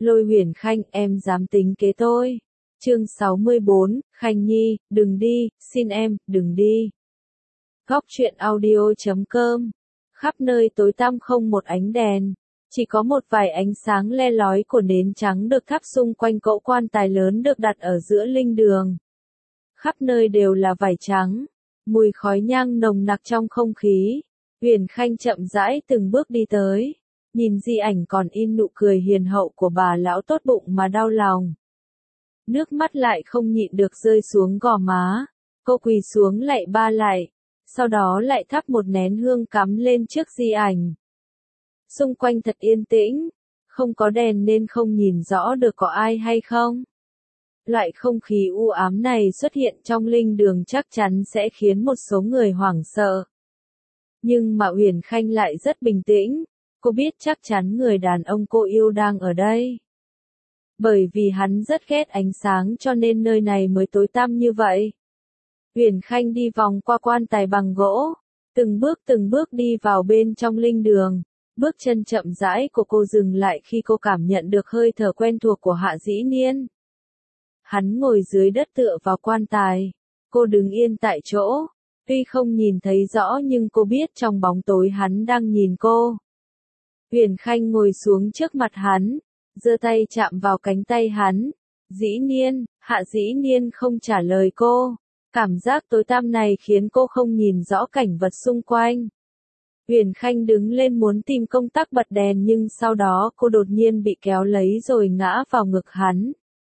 Lôi Huyền Khanh, em dám tính kế tôi. Chương 64, Khanh Nhi, đừng đi, xin em, đừng đi. Góc truyện audio.com. Khắp nơi tối tăm không một ánh đèn, chỉ có một vài ánh sáng le lói của nến trắng được thắp xung quanh cỗ quan tài lớn được đặt ở giữa linh đường. Khắp nơi đều là vải trắng, mùi khói nhang nồng nặc trong không khí. Huyền Khanh chậm rãi từng bước đi tới, nhìn di ảnh còn in nụ cười hiền hậu của bà lão tốt bụng mà đau lòng. Nước mắt lại không nhịn được rơi xuống gò má, cô quỳ xuống lạy ba lạy, sau đó lại thắp một nén hương cắm lên trước di ảnh. Xung quanh thật yên tĩnh, không có đèn nên không nhìn rõ được có ai hay không. Loại không khí u ám này xuất hiện trong linh đường chắc chắn sẽ khiến một số người hoảng sợ. Nhưng mà Huyền Khanh lại rất bình tĩnh, cô biết chắc chắn người đàn ông cô yêu đang ở đây. Bởi vì hắn rất ghét ánh sáng cho nên nơi này mới tối tăm như vậy. Huyền Khanh đi vòng qua quan tài bằng gỗ, từng bước đi vào bên trong linh đường. Bước chân chậm rãi của cô dừng lại khi cô cảm nhận được hơi thở quen thuộc của Hạ Dĩ Niên. Hắn ngồi dưới đất tựa vào quan tài, cô đứng yên tại chỗ, tuy không nhìn thấy rõ nhưng cô biết trong bóng tối hắn đang nhìn cô. Huyền Khanh ngồi xuống trước mặt hắn, giơ tay chạm vào cánh tay hắn. Dĩ Niên, Hạ Dĩ Niên không trả lời cô. Cảm giác tối tăm này khiến cô không nhìn rõ cảnh vật xung quanh. Huyền Khanh đứng lên muốn tìm công tắc bật đèn nhưng sau đó cô đột nhiên bị kéo lấy rồi ngã vào ngực hắn.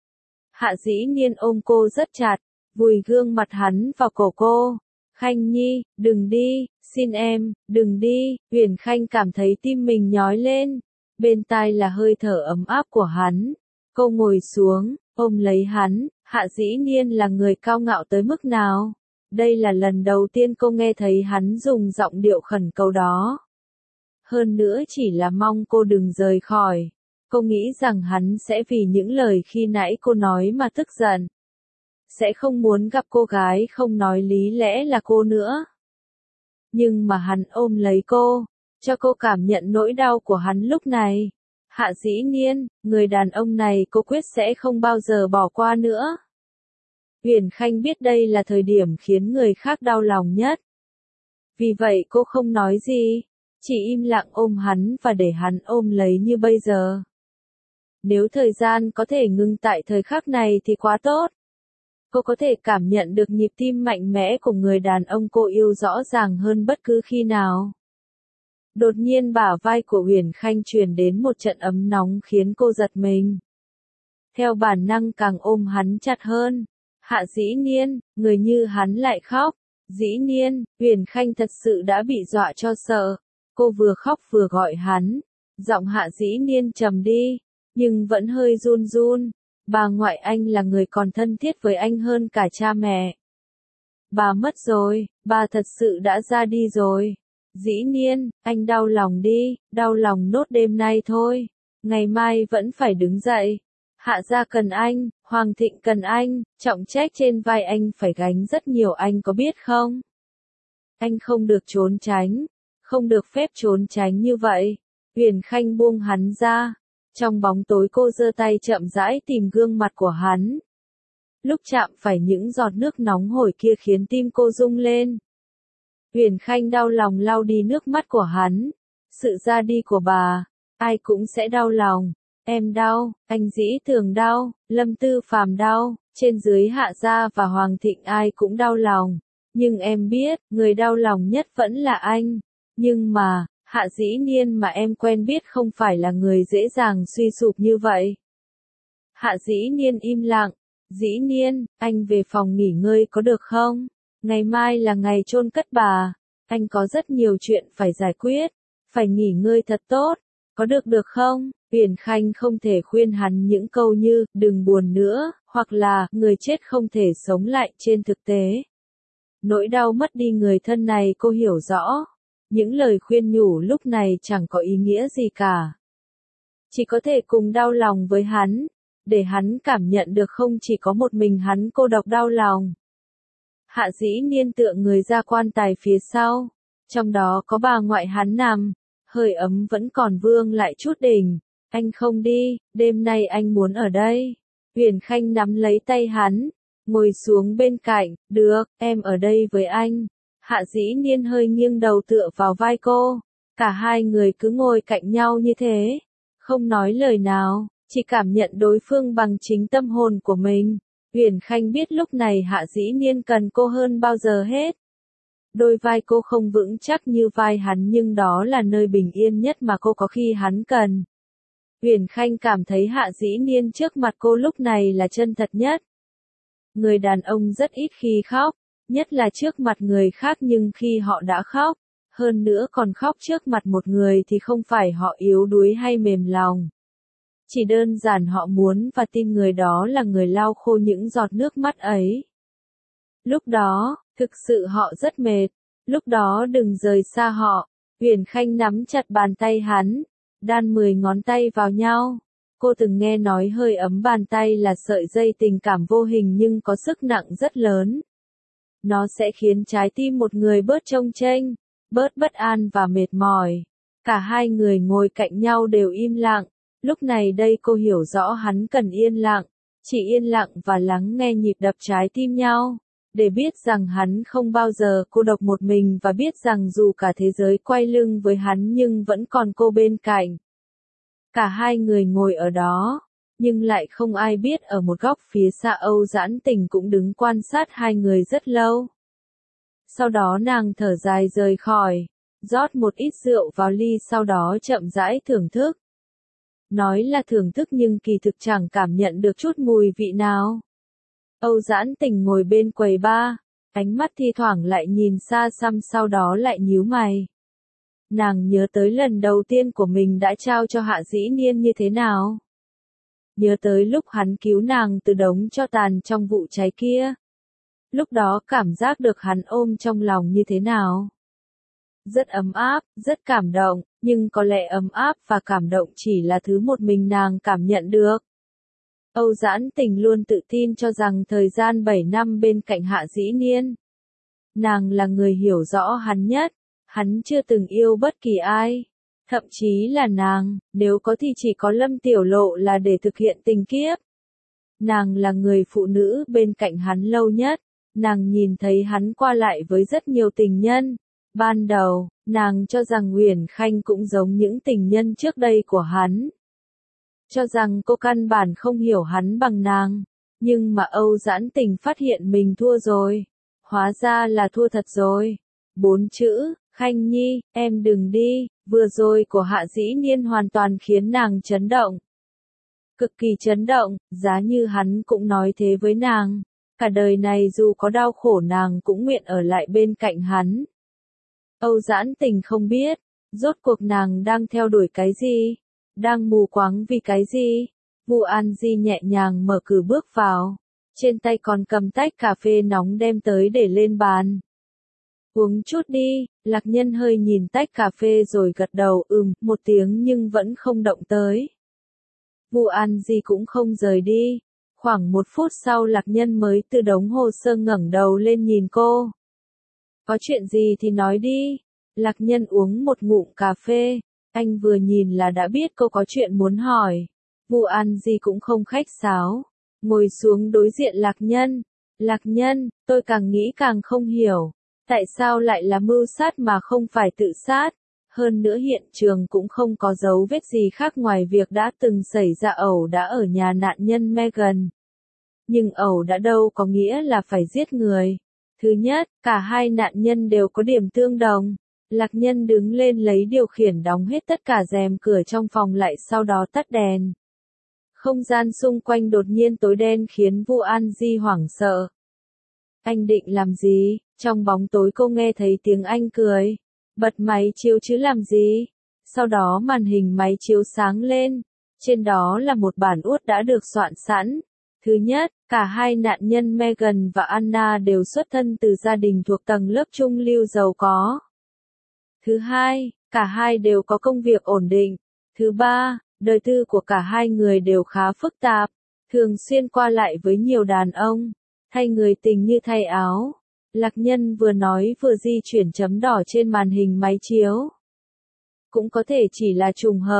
Hạ Dĩ Niên ôm cô rất chặt, vùi gương mặt hắn vào cổ cô. Khanh Nhi, đừng đi, xin em, đừng đi. Huyền Khanh cảm thấy tim mình nhói lên. Bên tai là hơi thở ấm áp của hắn. Cô ngồi xuống, ôm lấy hắn. Hạ Dĩ Niên là người cao ngạo tới mức nào? Đây là lần đầu tiên cô nghe thấy hắn dùng giọng điệu khẩn cầu đó. Hơn nữa chỉ là mong cô đừng rời khỏi. Cô nghĩ rằng hắn sẽ vì những lời khi nãy cô nói mà tức giận. Sẽ không muốn gặp cô gái không nói lý lẽ là cô nữa. Nhưng mà hắn ôm lấy cô, cho cô cảm nhận nỗi đau của hắn lúc này. Hạ Dĩ Niên, người đàn ông này cô quyết sẽ không bao giờ bỏ qua nữa. Huyền Khanh biết đây là thời điểm khiến người khác đau lòng nhất. Vì vậy cô không nói gì, chỉ im lặng ôm hắn và để hắn ôm lấy như bây giờ. Nếu thời gian có thể ngưng tại thời khắc này thì quá tốt. Cô có thể cảm nhận được nhịp tim mạnh mẽ của người đàn ông cô yêu rõ ràng hơn bất cứ khi nào. Đột nhiên bả vai của Huyền Khanh truyền đến một trận ấm nóng khiến cô giật mình. Theo bản năng càng ôm hắn chặt hơn. Hạ Dĩ Niên, người như hắn lại khóc. Dĩ Niên, Huyền Khanh thật sự đã bị dọa cho sợ. Cô vừa khóc vừa gọi hắn. Giọng Hạ Dĩ Niên trầm đi, nhưng vẫn hơi run run. Bà ngoại anh là người còn thân thiết với anh hơn cả cha mẹ. Bà mất rồi, bà thật sự đã ra đi rồi. Dĩ Niên, anh đau lòng đi, đau lòng nốt đêm nay thôi. Ngày mai vẫn phải đứng dậy. Hạ gia cần anh, Hoàng Thịnh cần anh, trọng trách trên vai anh phải gánh rất nhiều anh có biết không? Anh không được trốn tránh, không được phép trốn tránh như vậy. Huyền Khanh buông hắn ra. Trong bóng tối cô giơ tay chậm rãi tìm gương mặt của hắn. Lúc chạm phải những giọt nước nóng hổi kia khiến tim cô rung lên. Huyền Khanh đau lòng lau đi nước mắt của hắn. Sự ra đi của bà, ai cũng sẽ đau lòng. Em đau, anh Dĩ Tường đau, Lâm Tư Phàm đau, trên dưới Hạ gia và Hoàng Thịnh ai cũng đau lòng. Nhưng em biết, người đau lòng nhất vẫn là anh. Nhưng mà, Hạ Dĩ Niên mà em quen biết không phải là người dễ dàng suy sụp như vậy. Hạ Dĩ Niên im lặng. Dĩ Niên, anh về phòng nghỉ ngơi có được không? Ngày mai là ngày chôn cất bà. Anh có rất nhiều chuyện phải giải quyết. Phải nghỉ ngơi thật tốt. Có được không? Huyền Khanh không thể khuyên hắn những câu như, đừng buồn nữa, hoặc là, người chết không thể sống lại trên thực tế. Nỗi đau mất đi người thân này cô hiểu rõ. Những lời khuyên nhủ lúc này chẳng có ý nghĩa gì cả. Chỉ có thể cùng đau lòng với hắn, để hắn cảm nhận được không chỉ có một mình hắn cô độc đau lòng. Hạ Dĩ Niên tựa người ra quan tài phía sau, trong đó có bà ngoại hắn nằm, hơi ấm vẫn còn vương lại chút đỉnh. Anh không đi, đêm nay anh muốn ở đây. Uyển Khanh nắm lấy tay hắn, ngồi xuống bên cạnh, được, em ở đây với anh. Hạ Dĩ Niên hơi nghiêng đầu tựa vào vai cô. Cả hai người cứ ngồi cạnh nhau như thế, không nói lời nào, chỉ cảm nhận đối phương bằng chính tâm hồn của mình. Uyển Khanh biết lúc này Hạ Dĩ Niên cần cô hơn bao giờ hết. Đôi vai cô không vững chắc như vai hắn nhưng đó là nơi bình yên nhất mà cô có khi hắn cần. Uyển Khanh cảm thấy Hạ Dĩ Niên trước mặt cô lúc này là chân thật nhất. Người đàn ông rất ít khi khóc, nhất là trước mặt người khác, nhưng khi họ đã khóc, hơn nữa còn khóc trước mặt một người thì không phải họ yếu đuối hay mềm lòng. Chỉ đơn giản họ muốn và tin người đó là người lau khô những giọt nước mắt ấy. Lúc đó, thực sự họ rất mệt, lúc đó đừng rời xa họ. Uyển Khanh nắm chặt bàn tay hắn, đan 10 ngón tay vào nhau. Cô từng nghe nói hơi ấm bàn tay là sợi dây tình cảm vô hình nhưng có sức nặng rất lớn. Nó sẽ khiến trái tim một người bớt chông chênh, bớt bất an và mệt mỏi. Cả hai người ngồi cạnh nhau đều im lặng. Lúc này đây cô hiểu rõ hắn cần yên lặng, chỉ yên lặng và lắng nghe nhịp đập trái tim nhau, để biết rằng hắn không bao giờ cô độc một mình và biết rằng dù cả thế giới quay lưng với hắn nhưng vẫn còn cô bên cạnh. Cả hai người ngồi ở đó, nhưng lại không ai biết ở một góc phía xa Âu Dãn Tình cũng đứng quan sát hai người rất lâu. Sau đó nàng thở dài rời khỏi, rót một ít rượu vào ly sau đó chậm rãi thưởng thức. Nói là thưởng thức nhưng kỳ thực chẳng cảm nhận được chút mùi vị nào. Âu Dãn Tình ngồi bên quầy bar, ánh mắt thi thoảng lại nhìn xa xăm sau đó lại nhíu mày. Nàng nhớ tới lần đầu tiên của mình đã trao cho Hạ Dĩ Niên như thế nào. Nhớ tới lúc hắn cứu nàng từ đống tro tàn trong vụ cháy kia. Lúc đó cảm giác được hắn ôm trong lòng như thế nào. Rất ấm áp, rất cảm động, nhưng có lẽ ấm áp và cảm động chỉ là thứ một mình nàng cảm nhận được. Âu Dãn Tình luôn tự tin cho rằng thời gian 7 năm bên cạnh Hạ Dĩ Niên, nàng là người hiểu rõ hắn nhất, hắn chưa từng yêu bất kỳ ai. Thậm chí là nàng, nếu có thì chỉ có Lâm Tiểu Lộ là để thực hiện tình kiếp. Nàng là người phụ nữ bên cạnh hắn lâu nhất, nàng nhìn thấy hắn qua lại với rất nhiều tình nhân. Ban đầu, nàng cho rằng Uyển Khanh cũng giống những tình nhân trước đây của hắn. Cho rằng cô căn bản không hiểu hắn bằng nàng. Nhưng mà Âu Dãn Tình phát hiện mình thua rồi. Hóa ra là thua thật rồi. 4 chữ, Khanh Nhi, em đừng đi, vừa rồi của Hạ Dĩ Niên hoàn toàn khiến nàng chấn động. Cực kỳ chấn động, giá như hắn cũng nói thế với nàng. Cả đời này dù có đau khổ nàng cũng nguyện ở lại bên cạnh hắn. Âu Dãn Tình không biết, rốt cuộc nàng đang theo đuổi cái gì, đang mù quáng vì cái gì. Vu An Di nhẹ nhàng mở cửa bước vào, trên tay còn cầm tách cà phê nóng đem tới để lên bàn. Uống chút đi, Lạc Nhân hơi nhìn tách cà phê rồi gật đầu một tiếng nhưng vẫn không động tới. Vu An Di cũng không rời đi. Khoảng 1 phút sau Lạc Nhân mới từ đống hồ sơ ngẩng đầu lên nhìn cô. Có chuyện gì thì nói đi. Lạc Nhân uống một ngụm cà phê, anh vừa nhìn là đã biết cô có chuyện muốn hỏi. Vu An Di cũng không khách sáo, ngồi xuống đối diện Lạc Nhân. Lạc Nhân, tôi càng nghĩ càng không hiểu, tại sao lại là mưu sát mà không phải tự sát. Hơn nữa hiện trường cũng không có dấu vết gì khác ngoài việc đã từng xảy ra ẩu đả ở nhà nạn nhân Megan. Nhưng ẩu đả đâu có nghĩa là phải giết người. Thứ nhất, cả hai nạn nhân đều có điểm tương đồng. Lạc Nhân đứng lên lấy điều khiển đóng hết tất cả rèm cửa trong phòng lại sau đó tắt đèn. Không gian xung quanh đột nhiên tối đen khiến Vu An Di hoảng sợ. Anh định làm gì? Trong bóng tối cô nghe thấy tiếng anh cười. Bật máy chiếu chứ làm gì? Sau đó màn hình máy chiếu sáng lên. Trên đó là một bản uất đã được soạn sẵn. Thứ nhất, cả hai nạn nhân Megan và Anna đều xuất thân từ gia đình thuộc tầng lớp trung lưu giàu có. Thứ hai, cả hai đều có công việc ổn định. Thứ ba, đời tư của cả hai người đều khá phức tạp, thường xuyên qua lại với nhiều đàn ông, thay người tình như thay áo. Lạc Nhân vừa nói vừa di chuyển chấm đỏ trên màn hình máy chiếu. Cũng có thể chỉ là trùng hợp,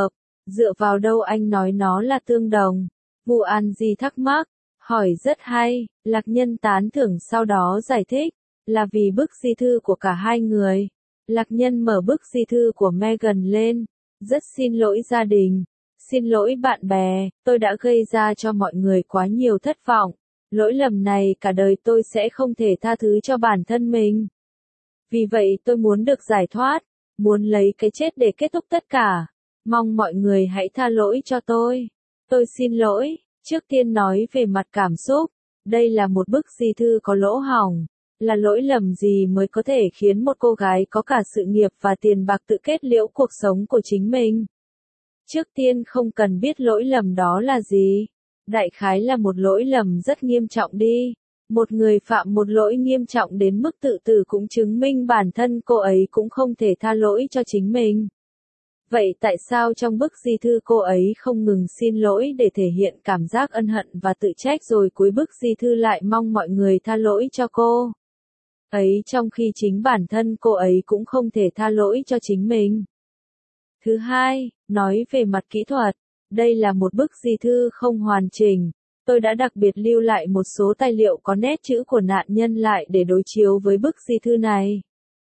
Dựa vào đâu anh nói nó là tương đồng? Vu An Di thắc mắc, hỏi rất hay, Lạc Nhân tán thưởng sau đó giải thích, là vì bức di thư của cả hai người. Lạc Nhân mở bức di thư của Megan lên, rất xin lỗi gia đình, xin lỗi bạn bè, tôi đã gây ra cho mọi người quá nhiều thất vọng. Lỗi lầm này cả đời tôi sẽ không thể tha thứ cho bản thân mình. Vì vậy tôi muốn được giải thoát, muốn lấy cái chết để kết thúc tất cả. Mong mọi người hãy tha lỗi cho tôi. Tôi xin lỗi, trước tiên nói về mặt cảm xúc. Đây là một bức di thư có lỗ hổng. Là lỗi lầm gì mới có thể khiến một cô gái có cả sự nghiệp và tiền bạc tự kết liễu cuộc sống của chính mình? Trước tiên không cần biết lỗi lầm đó là gì. Đại khái là một lỗi lầm rất nghiêm trọng đi. Một người phạm một lỗi nghiêm trọng đến mức tự tử cũng chứng minh bản thân cô ấy cũng không thể tha lỗi cho chính mình. Vậy tại sao trong bức di thư cô ấy không ngừng xin lỗi để thể hiện cảm giác ân hận và tự trách rồi cuối bức di thư lại mong mọi người tha lỗi cho cô? Ấy trong khi chính bản thân cô ấy cũng không thể tha lỗi cho chính mình. Thứ hai, nói về mặt kỹ thuật, đây là một bức di thư không hoàn chỉnh. Tôi đã đặc biệt lưu lại một số tài liệu có nét chữ của nạn nhân lại để đối chiếu với bức di thư này.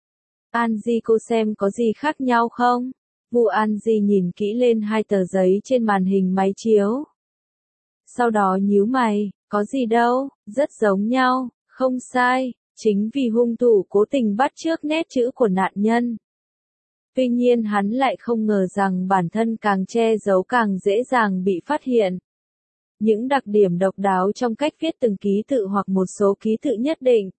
Angie, cô xem có gì khác nhau không? Vu Angie nhìn kỹ lên hai tờ giấy trên màn hình máy chiếu. Sau đó nhíu mày, có gì đâu, rất giống nhau, không sai, chính vì hung thủ cố tình bắt chước nét chữ của nạn nhân. Tuy nhiên hắn lại không ngờ rằng bản thân càng che giấu càng dễ dàng bị phát hiện. Những đặc điểm độc đáo trong cách viết từng ký tự hoặc một số ký tự nhất định.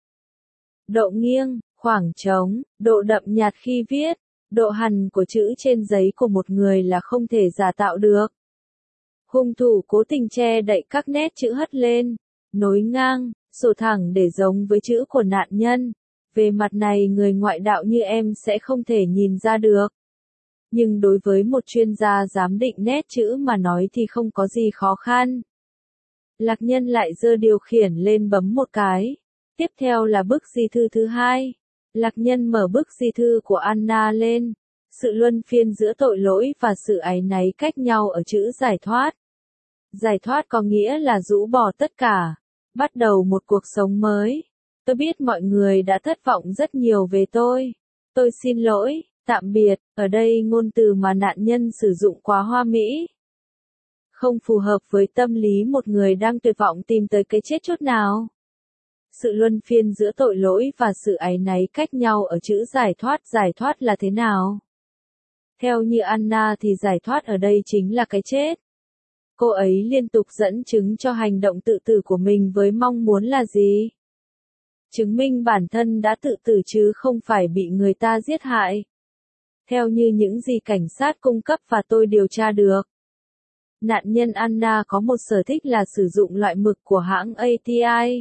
Độ nghiêng, khoảng trống, độ đậm nhạt khi viết, độ hằn của chữ trên giấy của một người là không thể giả tạo được. Hung thủ cố tình che đậy các nét chữ hất lên, nối ngang, sổ thẳng để giống với chữ của nạn nhân. Về mặt này người ngoại đạo như em sẽ không thể nhìn ra được. Nhưng đối với một chuyên gia giám định nét chữ mà nói thì không có gì khó khăn. Lạc Nhân lại giơ điều khiển lên bấm một cái. Tiếp theo là bức di thư thứ hai. Lạc Nhân mở bức di thư của Anna lên. Sự luân phiên giữa tội lỗi và sự áy náy cách nhau ở chữ giải thoát. Giải thoát có nghĩa là rũ bỏ tất cả, bắt đầu một cuộc sống mới. Tôi biết mọi người đã thất vọng rất nhiều về tôi. Tôi xin lỗi, tạm biệt, ở đây ngôn từ mà nạn nhân sử dụng quá hoa mỹ. Không phù hợp với tâm lý một người đang tuyệt vọng tìm tới cái chết chút nào. Sự luân phiên giữa tội lỗi và sự áy náy cách nhau ở chữ giải thoát là thế nào? Theo như Anna thì giải thoát ở đây chính là cái chết. Cô ấy liên tục dẫn chứng cho hành động tự tử của mình với mong muốn là gì? Chứng minh bản thân đã tự tử chứ không phải bị người ta giết hại. Theo như những gì cảnh sát cung cấp và tôi điều tra được. Nạn nhân Anna có một sở thích là sử dụng loại mực của hãng ATI.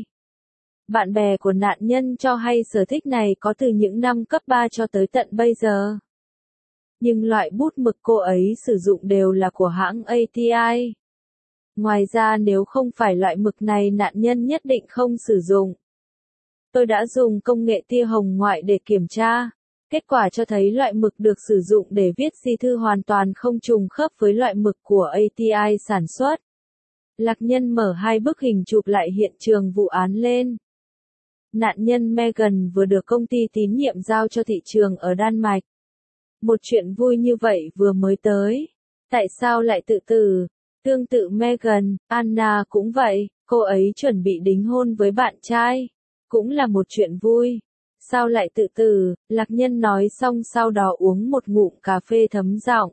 Bạn bè của nạn nhân cho hay sở thích này có từ những năm cấp 3 cho tới tận bây giờ. Nhưng loại bút mực cô ấy sử dụng đều là của hãng ATI. Ngoài ra nếu không phải loại mực này nạn nhân nhất định không sử dụng. Tôi đã dùng công nghệ tia hồng ngoại để kiểm tra. Kết quả cho thấy loại mực được sử dụng để viết di thư hoàn toàn không trùng khớp với loại mực của ATI sản xuất. Lạc Nhân mở hai bức hình chụp lại hiện trường vụ án lên. Nạn nhân Megan vừa được công ty tín nhiệm giao cho thị trường ở Đan Mạch. Một chuyện vui như vậy vừa mới tới. Tại sao lại tự tử? Tương tự Megan, Anna cũng vậy, cô ấy chuẩn bị đính hôn với bạn trai. Cũng là một chuyện vui. Sao lại tự tử? Lạc Nhân nói xong sau đó uống một ngụm cà phê thấm giọng.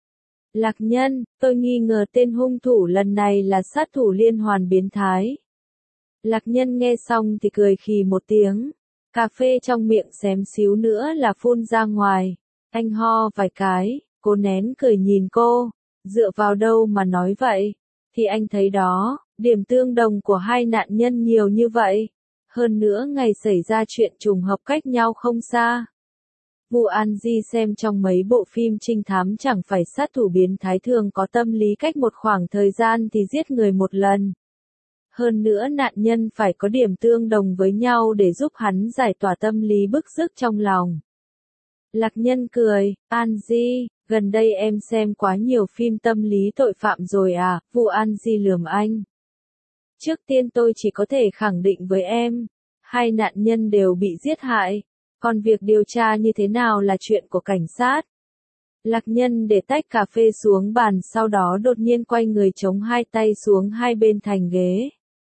Lạc Nhân, tôi nghi ngờ tên hung thủ lần này là sát thủ liên hoàn biến thái. Lạc Nhân nghe xong thì cười khì một tiếng. Cà phê trong miệng xém xíu nữa là phun ra ngoài. Anh ho vài cái, cô nén cười nhìn cô. Dựa vào đâu mà nói vậy? Thì anh thấy đó, điểm tương đồng của hai nạn nhân nhiều như vậy. Hơn nữa ngày xảy ra chuyện trùng hợp cách nhau không xa. Vu Angie xem trong mấy bộ phim trinh thám chẳng phải sát thủ biến thái thường có tâm lý cách một khoảng thời gian thì giết người một lần. Hơn nữa nạn nhân phải có điểm tương đồng với nhau để giúp hắn giải tỏa tâm lý bức rứt trong lòng. Lạc Nhân cười, Angie, Gần đây em xem quá nhiều phim tâm lý tội phạm rồi à, Vu An Di lườm anh. Trước tiên tôi chỉ có thể khẳng định với em, hai nạn nhân đều bị giết hại, còn việc điều tra như thế nào là chuyện của cảnh sát. Lạc Nhân để tách cà phê xuống bàn sau đó đột nhiên quay người chống hai tay xuống hai bên thành ghế.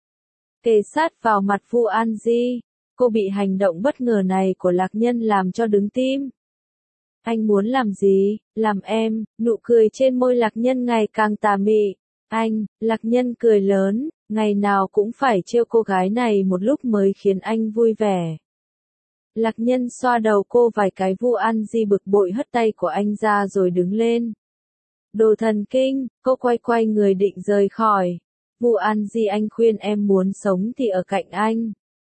Kề sát vào mặt Vu An Di, cô bị hành động bất ngờ này của Lạc Nhân làm cho đứng tim. Anh muốn làm gì? Làm em? Nụ cười trên môi Lạc Nhân ngày càng tà mị. Anh, Lạc Nhân cười lớn, ngày nào cũng phải trêu cô gái này một lúc mới khiến anh vui vẻ. Lạc Nhân xoa đầu cô vài cái. Vu An Di bực bội hất tay của anh ra rồi đứng lên. Đồ thần kinh, cô quay người định rời khỏi. Vu An Di, anh khuyên em muốn sống thì ở cạnh anh.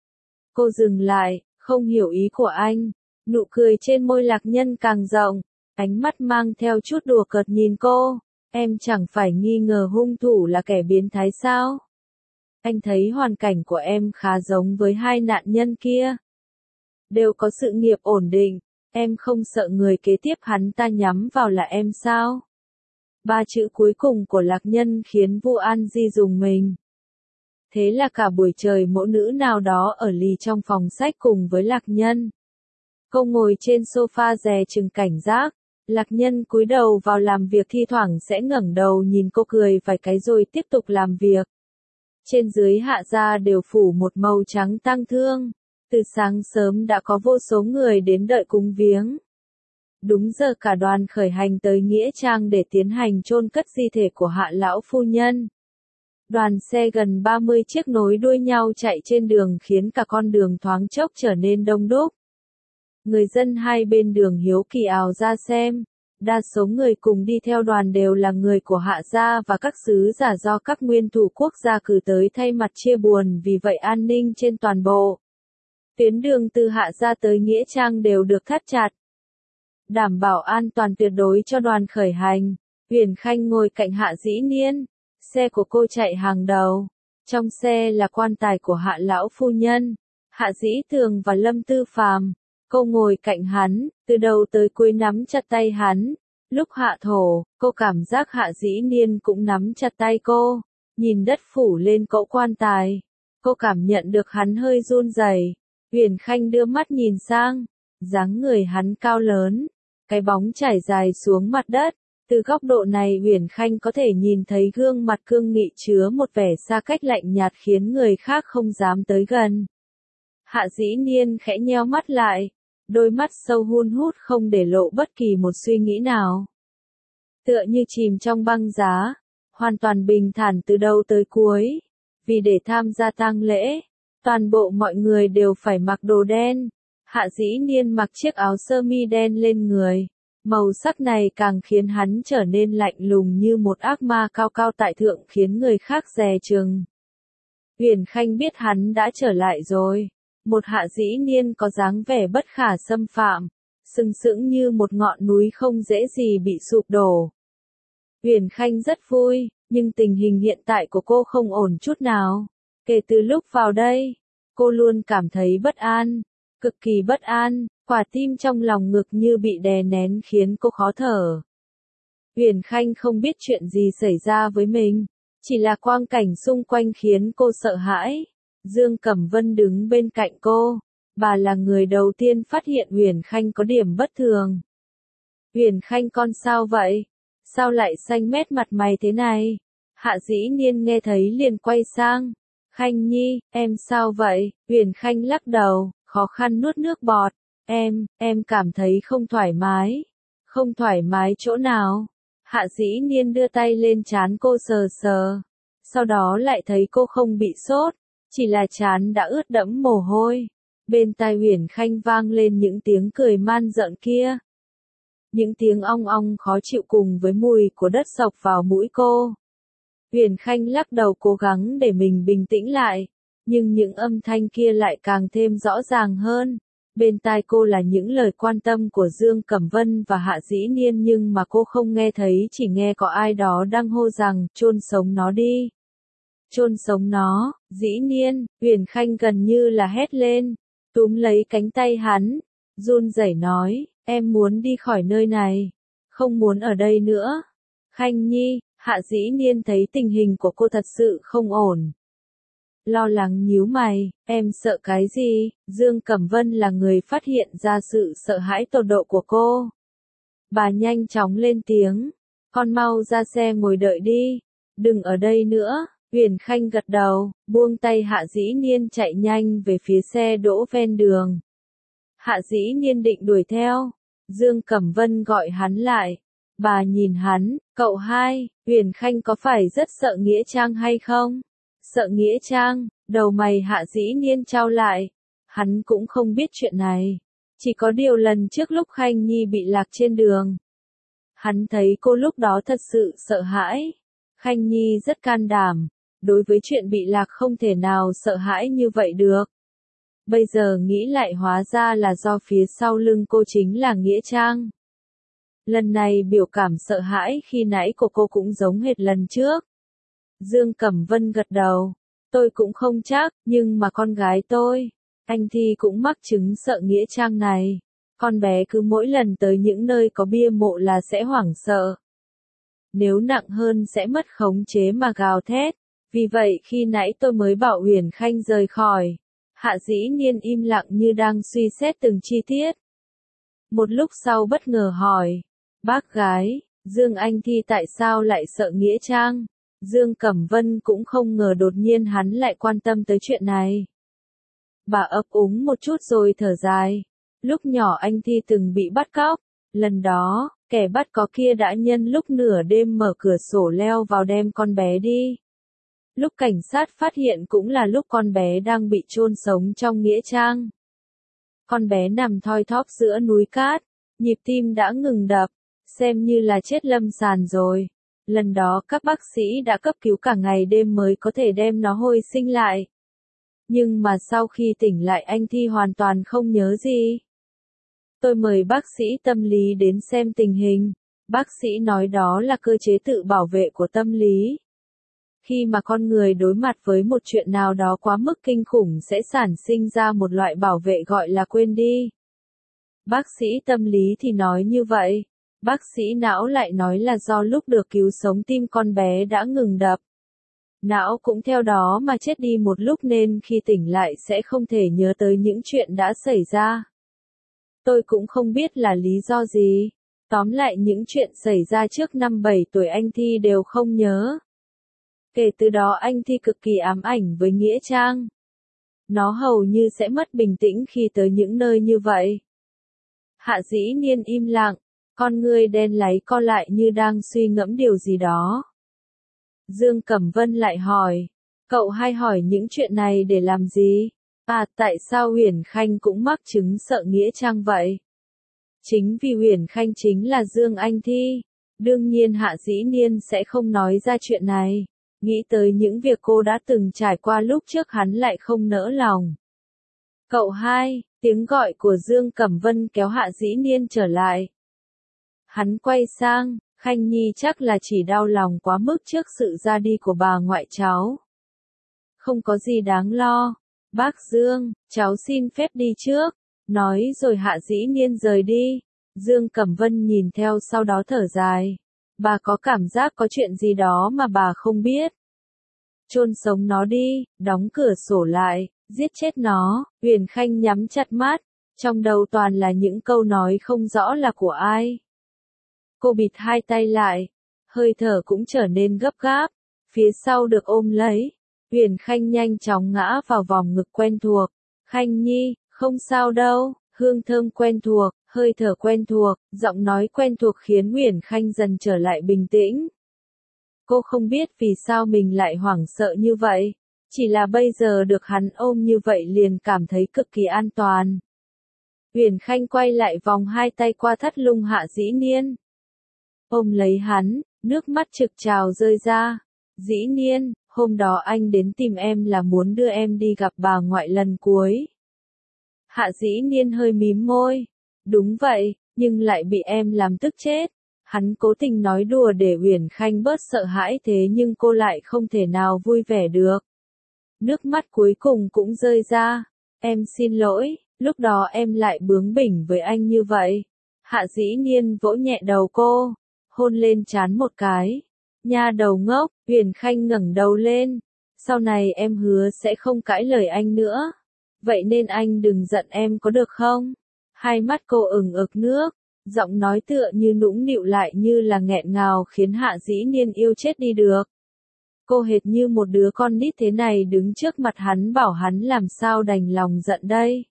Cô dừng lại, không hiểu ý của anh. Nụ cười trên môi Lạc Nhân càng rộng, ánh mắt mang theo chút đùa cợt nhìn cô. Em chẳng phải nghi ngờ hung thủ là kẻ biến thái sao? Anh thấy hoàn cảnh của em khá giống với hai nạn nhân kia. Đều có sự nghiệp ổn định, em không sợ người kế tiếp hắn ta nhắm vào là em sao? Ba chữ cuối cùng của Lạc Nhân khiến Vu An Di rùng mình. Thế là cả buổi trời mẫu nữ nào đó ở lì trong phòng sách cùng với Lạc Nhân. Cô ngồi trên sofa dè chừng cảnh giác. Lạc Nhân cúi đầu vào làm việc, thi thoảng sẽ ngẩng đầu nhìn cô cười vài cái rồi tiếp tục làm việc. Trên dưới Hạ gia đều phủ một màu trắng tang thương. Từ sáng sớm đã có vô số người đến đợi cúng viếng. Đúng giờ cả đoàn khởi hành tới Nghĩa Trang để tiến hành chôn cất di thể của Hạ lão phu nhân. Đoàn xe gần 30 chiếc nối đuôi nhau chạy trên đường khiến cả con đường thoáng chốc trở nên đông đúc. Người dân hai bên đường hiếu kỳ ào ra xem. Đa số người cùng đi theo đoàn đều là người của Hạ gia và các sứ giả do các nguyên thủ quốc gia cử tới thay mặt chia buồn, vì vậy an ninh trên toàn bộ tuyến đường từ Hạ gia tới Nghĩa Trang đều được thắt chặt, đảm bảo an toàn tuyệt đối cho đoàn khởi hành. Huyền Khanh ngồi cạnh Hạ Dĩ Niên, xe của cô chạy hàng đầu. Trong xe là quan tài của Hạ lão phu nhân, Hạ Dĩ Tường và Lâm Tư Phàm. Cô ngồi cạnh hắn, từ đầu tới cuối nắm chặt tay hắn. Lúc hạ thổ, cô cảm giác Hạ Dĩ Niên cũng nắm chặt tay cô. Nhìn đất phủ lên cỗ quan tài, cô cảm nhận được hắn hơi run rẩy. Huyền Khanh đưa mắt nhìn sang, dáng người hắn cao lớn, cái bóng trải dài xuống mặt đất. Từ góc độ này Huyền Khanh có thể nhìn thấy gương mặt cương nghị chứa một vẻ xa cách lạnh nhạt khiến người khác không dám tới gần. Hạ Dĩ Niên khẽ nheo mắt lại, đôi mắt sâu hun hút không để lộ bất kỳ một suy nghĩ nào. Tựa như chìm trong băng giá, hoàn toàn bình thản từ đầu tới cuối. Vì để tham gia tang lễ, toàn bộ mọi người đều phải mặc đồ đen. Hạ Dĩ Niên mặc chiếc áo sơ mi đen lên người. Màu sắc này càng khiến hắn trở nên lạnh lùng như một ác ma cao cao tại thượng, khiến người khác dè chừng. Huyền Khanh biết hắn đã trở lại rồi. Một Hạ Dĩ Niên có dáng vẻ bất khả xâm phạm, sừng sững như một ngọn núi không dễ gì bị sụp đổ. Huyền Khanh rất vui, nhưng tình hình hiện tại của cô không ổn chút nào. Kể từ lúc vào đây, cô luôn cảm thấy bất an, cực kỳ bất an, quả tim trong lòng ngực như bị đè nén khiến cô khó thở. Huyền Khanh không biết chuyện gì xảy ra với mình, chỉ là quang cảnh xung quanh khiến cô sợ hãi. Dương Cẩm Vân đứng bên cạnh cô, bà là người đầu tiên phát hiện Huyền Khanh có điểm bất thường. Huyền Khanh, con sao vậy? Sao lại xanh mét mặt mày thế này? Hạ Dĩ Niên nghe thấy liền quay sang. Khanh Nhi, em sao vậy? Huyền Khanh lắc đầu, khó khăn nuốt nước bọt. Em cảm thấy không thoải mái. Không thoải mái chỗ nào? Hạ Dĩ Niên đưa tay lên trán cô sờ sờ. Sau đó lại thấy cô không bị sốt, chỉ là trán đã ướt đẫm mồ hôi. Bên tai Huyền Khanh vang lên những tiếng cười man rợn kia. Những tiếng ong ong khó chịu cùng với mùi của đất sộc vào mũi cô. Huyền Khanh lắc đầu cố gắng để mình bình tĩnh lại, nhưng những âm thanh kia lại càng thêm rõ ràng hơn. Bên tai cô là những lời quan tâm của Dương Cẩm Vân và Hạ Dĩ Niên, nhưng mà cô không nghe thấy, chỉ nghe có ai đó đang hô rằng, chôn sống nó đi. Chôn sống nó, Dĩ Niên, Huyền Khanh gần như là hét lên, túm lấy cánh tay hắn, run rẩy nói, em muốn đi khỏi nơi này. không muốn ở đây nữa. Khanh Nhi, Hạ Dĩ Niên thấy tình hình của cô thật sự không ổn. Lo lắng nhíu mày, em sợ cái gì? Dương Cẩm Vân là người phát hiện ra sự sợ hãi tột độ của cô. Bà nhanh chóng lên tiếng, con mau ra xe ngồi đợi đi, đừng ở đây nữa. Huyền Khanh gật đầu, buông tay Hạ Dĩ Niên chạy nhanh về phía xe đỗ ven đường. Hạ Dĩ Niên định đuổi theo, Dương Cẩm Vân gọi hắn lại. Bà nhìn hắn, cậu hai, Huyền Khanh có phải rất sợ Nghĩa Trang hay không? Sợ Nghĩa Trang, đầu mày Hạ Dĩ Niên chau lại. Hắn cũng không biết chuyện này. Chỉ có điều lần trước lúc Khanh Nhi bị lạc trên đường. Hắn thấy cô lúc đó thật sự sợ hãi. Khanh Nhi rất can đảm. Đối với chuyện bị lạc không thể nào sợ hãi như vậy được. Bây giờ nghĩ lại hóa ra là do phía sau lưng cô chính là Nghĩa Trang. Lần này biểu cảm sợ hãi khi nãy của cô cũng giống hệt lần trước. Dương Cẩm Vân gật đầu. Tôi cũng không chắc, nhưng mà con gái tôi, anh Thi cũng mắc chứng sợ Nghĩa Trang này. Con bé cứ mỗi lần tới những nơi có bia mộ là sẽ hoảng sợ. Nếu nặng hơn sẽ mất khống chế mà gào thét. Vì vậy khi nãy tôi mới bảo Huyền Khanh rời khỏi. Hạ Dĩ Niên im lặng như đang suy xét từng chi tiết. Một lúc sau bất ngờ hỏi. Bác gái, Dương Anh Thi tại sao lại sợ Nghĩa Trang? Dương Cẩm Vân cũng không ngờ đột nhiên hắn lại quan tâm tới chuyện này. Bà ấp úng một chút rồi thở dài. Lúc nhỏ anh Thi từng bị bắt cóc. Lần đó, kẻ bắt có kia đã nhân lúc nửa đêm mở cửa sổ leo vào đem con bé đi. Lúc cảnh sát phát hiện cũng là lúc con bé đang bị chôn sống trong Nghĩa Trang. Con bé nằm thoi thóp giữa núi cát, nhịp tim đã ngừng đập, xem như là chết lâm sàn rồi. Lần đó các bác sĩ đã cấp cứu cả ngày đêm mới có thể đem nó hồi sinh lại. Nhưng mà sau khi tỉnh lại anh Thi hoàn toàn không nhớ gì. Tôi mời bác sĩ tâm lý đến xem tình hình. Bác sĩ nói đó là cơ chế tự bảo vệ của tâm lý. Khi mà con người đối mặt với một chuyện nào đó quá mức kinh khủng sẽ sản sinh ra một loại bảo vệ gọi là quên đi. Bác sĩ tâm lý thì nói như vậy. Bác sĩ não lại nói là do lúc được cứu sống tim con bé đã ngừng đập. Não cũng theo đó mà chết đi một lúc nên khi tỉnh lại sẽ không thể nhớ tới những chuyện đã xảy ra. Tôi cũng không biết là lý do gì. Tóm lại những chuyện xảy ra trước năm 7 tuổi anh Thi đều không nhớ. Kể từ đó anh Thi cực kỳ ám ảnh với Nghĩa Trang. Nó hầu như sẽ mất bình tĩnh khi tới những nơi như vậy. Hạ Dĩ Niên im lặng, con ngươi đen láy co lại như đang suy ngẫm điều gì đó. Dương Cẩm Vân lại hỏi, cậu hay hỏi những chuyện này để làm gì? À, tại sao Huyền Khanh cũng mắc chứng sợ Nghĩa Trang vậy? Chính vì Huyền Khanh chính là Dương Anh Thi. Đương nhiên Hạ Dĩ Niên sẽ không nói ra chuyện này. Nghĩ tới những việc cô đã từng trải qua lúc trước hắn lại không nỡ lòng. Cậu hai, tiếng gọi của Dương Cẩm Vân kéo Hạ Dĩ Niên trở lại. Hắn quay sang, Khanh Nhi chắc là chỉ đau lòng quá mức trước sự ra đi của bà ngoại cháu. Không có gì đáng lo. Bác Dương, cháu xin phép đi trước. Nói rồi Hạ Dĩ Niên rời đi. Dương Cẩm Vân nhìn theo sau đó thở dài. Bà có cảm giác có chuyện gì đó mà bà không biết. Chôn sống nó đi, đóng cửa sổ lại, giết chết nó. Huyền Khanh nhắm chặt mắt, trong đầu toàn là những câu nói không rõ là của ai. Cô bịt hai tay lại, hơi thở cũng trở nên gấp gáp, phía sau được ôm lấy. Huyền Khanh nhanh chóng ngã vào vòng ngực quen thuộc. Khanh Nhi, không sao đâu, hương thơm quen thuộc, hơi thở quen thuộc, giọng nói quen thuộc khiến Huyền Khanh dần trở lại bình tĩnh. Cô không biết vì sao mình lại hoảng sợ như vậy, chỉ là bây giờ được hắn ôm như vậy liền cảm thấy cực kỳ an toàn. Huyền Khanh quay lại vòng hai tay qua thắt lưng Hạ Dĩ Niên. Ôm lấy hắn, nước mắt trực trào rơi ra. Dĩ Niên, hôm đó anh đến tìm em là muốn đưa em đi gặp bà ngoại lần cuối. Hạ Dĩ Niên hơi mím môi. Đúng vậy, nhưng lại bị em làm tức chết. Hắn cố tình nói đùa để Huyền Khanh bớt sợ hãi thế nhưng cô lại không thể nào vui vẻ được. Nước mắt cuối cùng cũng rơi ra. Em xin lỗi, lúc đó em lại bướng bỉnh với anh như vậy. Hạ Dĩ Niên vỗ nhẹ đầu cô, hôn lên trán một cái. Nha đầu ngốc, Huyền Khanh ngẩng đầu lên. Sau này em hứa sẽ không cãi lời anh nữa. Vậy nên anh đừng giận em có được không? Hai mắt cô ửng ực nước, giọng nói tựa như nũng nịu lại như là nghẹn ngào khiến Hạ Dĩ Niên yêu chết đi được. Cô hệt như một đứa con nít thế này đứng trước mặt hắn bảo hắn làm sao đành lòng giận đây.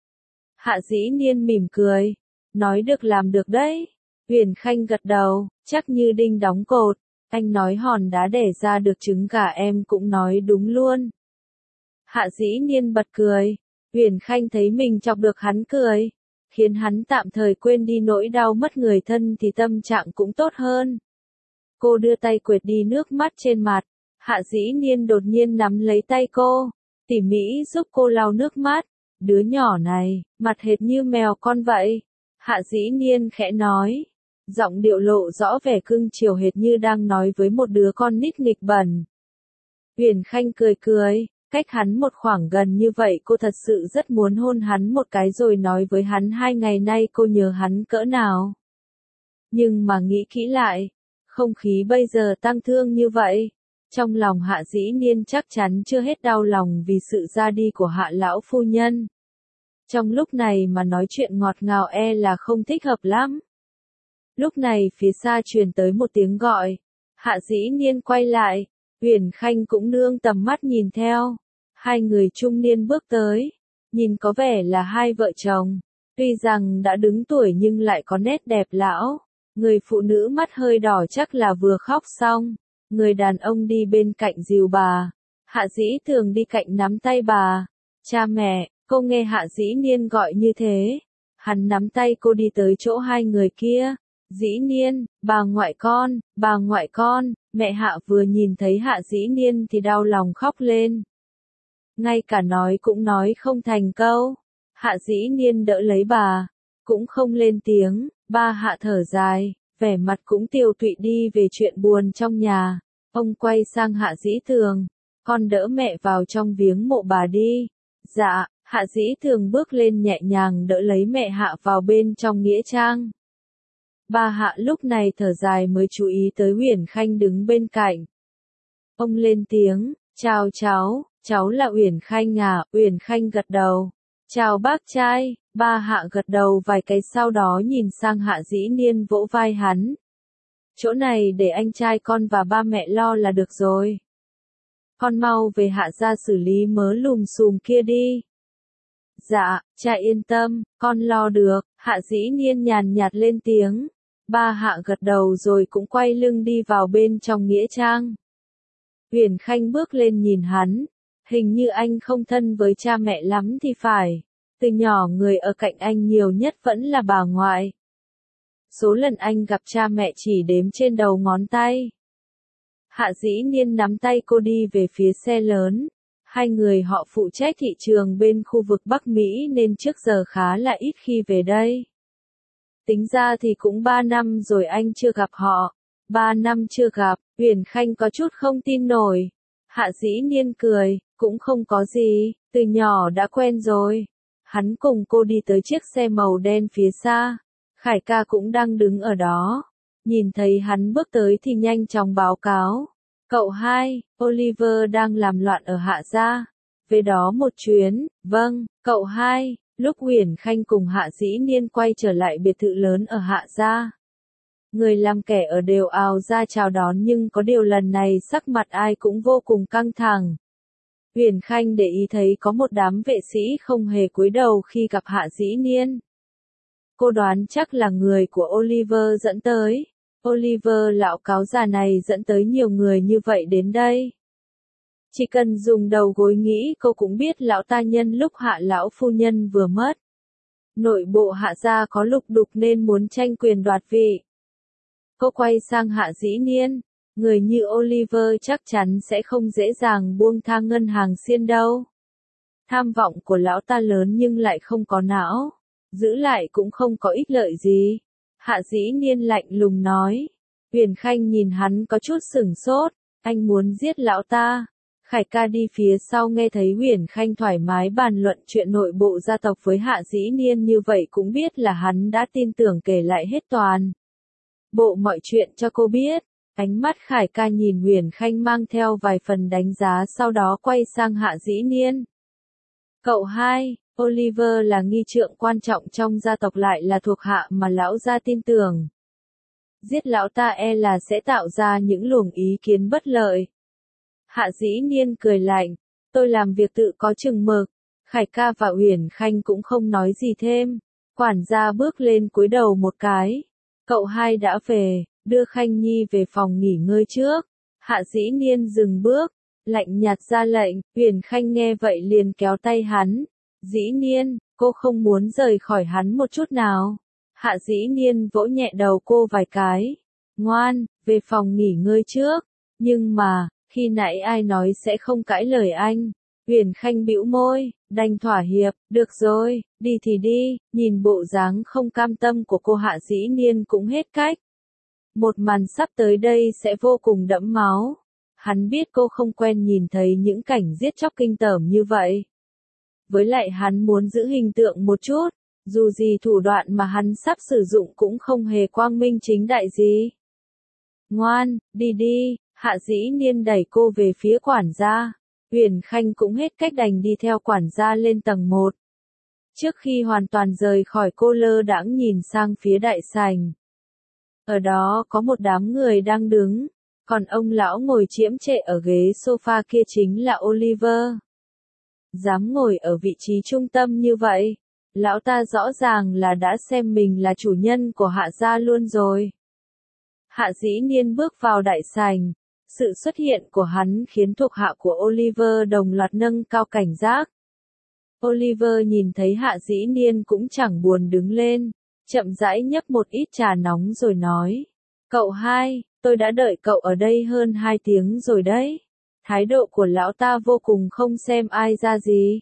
Hạ Dĩ Niên mỉm cười, nói được làm được đấy. Huyền Khanh gật đầu, chắc như đinh đóng cột. Anh nói hòn đá đẻ ra được trứng gà em cũng nói đúng luôn. Hạ Dĩ Niên bật cười. Huyền Khanh thấy mình chọc được hắn cười, khiến hắn tạm thời quên đi nỗi đau mất người thân thì tâm trạng cũng tốt hơn. Cô đưa tay quệt đi nước mắt trên mặt. Hạ Dĩ Niên đột nhiên nắm lấy tay cô, tỉ mỉ giúp cô lau nước mắt. Đứa nhỏ này, mặt hệt như mèo con vậy. Hạ Dĩ Niên khẽ nói, giọng điệu lộ rõ vẻ cưng chiều hệt như đang nói với một đứa con nít nghịch bẩn. Huyền Khanh cười cười, cách hắn một khoảng gần như vậy cô thật sự rất muốn hôn hắn một cái rồi nói với hắn 2 ngày nay cô nhớ hắn cỡ nào. Nhưng mà nghĩ kỹ lại, không khí bây giờ tang thương như vậy. Trong lòng Hạ Dĩ Niên chắc chắn chưa hết đau lòng vì sự ra đi của Hạ lão phu nhân. Trong lúc này mà nói chuyện ngọt ngào là không thích hợp lắm. Lúc này phía xa truyền tới một tiếng gọi. Hạ Dĩ Niên quay lại, Huyền Khanh cũng nương tầm mắt nhìn theo. Hai người trung niên bước tới, nhìn có vẻ là hai vợ chồng. Tuy rằng đã đứng tuổi nhưng lại có nét đẹp lão. Người phụ nữ mắt hơi đỏ chắc là vừa khóc xong. Người đàn ông đi bên cạnh dìu bà. Hạ Dĩ thường đi cạnh nắm tay bà. Cha mẹ, cô nghe Hạ Dĩ Niên gọi như thế. Hắn nắm tay cô đi tới chỗ hai người kia. Dĩ Niên, bà ngoại con, mẹ Hạ vừa nhìn thấy Hạ Dĩ Niên thì đau lòng khóc lên. Ngay cả nói cũng nói không thành câu. Hạ Dĩ Niên đỡ lấy bà, cũng không lên tiếng, ba Hạ thở dài, vẻ mặt cũng tiều tụy đi về chuyện buồn trong nhà. Ông quay sang Hạ Dĩ Thường, con đỡ mẹ vào trong viếng mộ bà đi. Dạ, Hạ Dĩ Thường bước lên nhẹ nhàng đỡ lấy mẹ Hạ vào bên trong nghĩa trang. Ba Hạ lúc này thở dài mới chú ý tới Huyền Khanh đứng bên cạnh. Ông lên tiếng, chào cháu là Huyền Khanh à? Huyền Khanh gật đầu. Chào bác trai, ba Hạ gật đầu vài cái sau đó nhìn sang Hạ Dĩ Niên vỗ vai hắn. Chỗ này để anh trai con và ba mẹ lo là được rồi. Con mau về Hạ gia xử lý mớ lùm xùm kia đi. Dạ, cha yên tâm, con lo được. Hạ Dĩ Niên nhàn nhạt lên tiếng. Ba Hạ gật đầu rồi cũng quay lưng đi vào bên trong nghĩa trang. Huyền Khanh bước lên nhìn hắn. Hình như anh không thân với cha mẹ lắm thì phải. Từ nhỏ người ở cạnh anh nhiều nhất vẫn là bà ngoại. Số lần anh gặp cha mẹ chỉ đếm trên đầu ngón tay. Hạ Dĩ Niên nắm tay cô đi về phía xe lớn. Hai người họ phụ trách thị trường bên khu vực Bắc Mỹ nên trước giờ khá là ít khi về đây. Tính ra thì cũng 3 năm rồi anh chưa gặp họ. 3 năm chưa gặp, Huyền Khanh có chút không tin nổi. Hạ Dĩ Niên cười, cũng không có gì, từ nhỏ đã quen rồi. Hắn cùng cô đi tới chiếc xe màu đen phía xa. Khải ca cũng đang đứng ở đó. Nhìn thấy hắn bước tới thì nhanh chóng báo cáo. Cậu hai, Oliver đang làm loạn ở Hạ gia. Về đó một chuyến, vâng, cậu hai. Lúc Huyền Khanh cùng Hạ Dĩ Niên quay trở lại biệt thự lớn ở Hạ gia. Người làm kẻ ở đều ào ra chào đón nhưng có điều lần này sắc mặt ai cũng vô cùng căng thẳng. Huyền Khanh để ý thấy có một đám vệ sĩ không hề cúi đầu khi gặp Hạ Dĩ Niên. Cô đoán chắc là người của Oliver dẫn tới. Oliver lão cáo già này dẫn tới nhiều người như vậy đến đây. Chỉ cần dùng đầu gối nghĩ cô cũng biết lão ta nhân lúc Hạ lão phu nhân vừa mất. Nội bộ Hạ gia có lục đục nên muốn tranh quyền đoạt vị. Cô quay sang Hạ Dĩ Niên. Người như Oliver chắc chắn sẽ không dễ dàng buông tha ngân hàng xiên đâu. Tham vọng của lão ta lớn nhưng lại không có não. Giữ lại cũng không có ích lợi gì. Hạ Dĩ Niên lạnh lùng nói. Huyền Khanh nhìn hắn có chút sửng sốt. Anh muốn giết lão ta. Khải ca đi phía sau nghe thấy Huyền Khanh thoải mái bàn luận chuyện nội bộ gia tộc với Hạ Dĩ Niên như vậy cũng biết là hắn đã tin tưởng kể lại hết toàn bộ mọi chuyện cho cô biết. Ánh mắt Khải ca nhìn Huyền Khanh mang theo vài phần đánh giá sau đó quay sang Hạ Dĩ Niên. Cậu hai, Oliver là nghi trượng quan trọng trong gia tộc lại là thuộc hạ mà lão gia tin tưởng. Giết lão ta e là sẽ tạo ra những luồng ý kiến bất lợi. Hạ Dĩ Niên cười lạnh, tôi làm việc tự có chừng mực. Khải ca và Huyền Khanh cũng không nói gì thêm. Quản gia bước lên cúi đầu một cái. Cậu hai đã về, đưa Khanh Nhi về phòng nghỉ ngơi trước. Hạ Dĩ Niên dừng bước, lạnh nhạt ra lệnh. Huyền Khanh nghe vậy liền kéo tay hắn. Dĩ Niên, cô không muốn rời khỏi hắn một chút nào. Hạ Dĩ Niên vỗ nhẹ đầu cô vài cái. Ngoan, về phòng nghỉ ngơi trước. Nhưng mà, khi nãy ai nói sẽ không cãi lời anh. Huyền Khanh bĩu môi, đành thỏa hiệp, được rồi, đi thì đi. Nhìn bộ dáng không cam tâm của cô Hạ Dĩ Niên cũng hết cách. Một màn sắp tới đây sẽ vô cùng đẫm máu. Hắn biết cô không quen nhìn thấy những cảnh giết chóc kinh tởm như vậy. Với lại hắn muốn giữ hình tượng một chút, dù gì thủ đoạn mà hắn sắp sử dụng cũng không hề quang minh chính đại gì. Ngoan, đi đi, Hạ Dĩ Niên đẩy cô về phía quản gia. Huyền Khanh cũng hết cách đành đi theo quản gia lên tầng 1. Trước khi hoàn toàn rời khỏi cô lơ đãng nhìn sang phía đại sảnh. Ở đó có một đám người đang đứng, còn ông lão ngồi chiếm trệ ở ghế sofa kia chính là Oliver. Dám ngồi ở vị trí trung tâm như vậy, lão ta rõ ràng là đã xem mình là chủ nhân của Hạ gia luôn rồi. Hạ Dĩ Niên bước vào đại sảnh, sự xuất hiện của hắn khiến thuộc hạ của Oliver đồng loạt nâng cao cảnh giác. Oliver nhìn thấy Hạ Dĩ Niên cũng chẳng buồn đứng lên, chậm rãi nhấp một ít trà nóng rồi nói. Cậu hai, tôi đã đợi cậu ở đây hơn 2 tiếng rồi đấy. Thái độ của lão ta vô cùng không xem ai ra gì.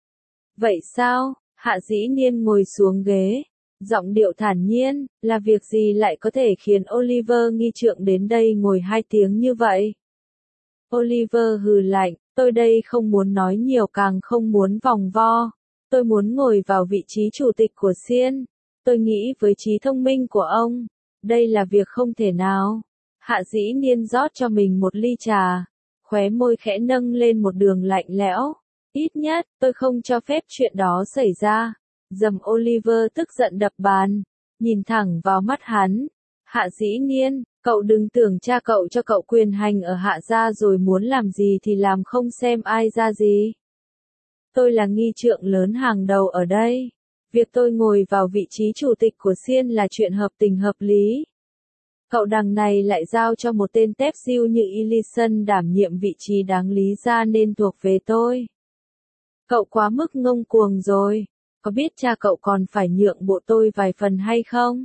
Vậy sao? Hạ Dĩ Niên ngồi xuống ghế, giọng điệu thản nhiên, là việc gì lại có thể khiến Oliver nghi trượng đến đây ngồi 2 tiếng như vậy? Oliver hừ lạnh, tôi đây không muốn nói nhiều càng không muốn vòng vo. Tôi muốn ngồi vào vị trí chủ tịch của Xiên. Tôi nghĩ với trí thông minh của ông, đây là việc không thể nào. Hạ Dĩ Niên rót cho mình một ly trà, khóe môi khẽ nâng lên một đường lạnh lẽo. Ít nhất, tôi không cho phép chuyện đó xảy ra. Dầm Oliver tức giận đập bàn, nhìn thẳng vào mắt hắn. Hạ Dĩ Niên, cậu đừng tưởng cha cậu cho cậu quyền hành ở Hạ gia rồi muốn làm gì thì làm không xem ai ra gì. Tôi là nghi trượng lớn hàng đầu ở đây. Việc tôi ngồi vào vị trí chủ tịch của Xiên là chuyện hợp tình hợp lý. Cậu đằng này lại giao cho một tên tép diêu như Ellison đảm nhiệm vị trí đáng lý ra nên thuộc về tôi. Cậu quá mức ngông cuồng rồi. Có biết cha cậu còn phải nhượng bộ tôi vài phần hay không?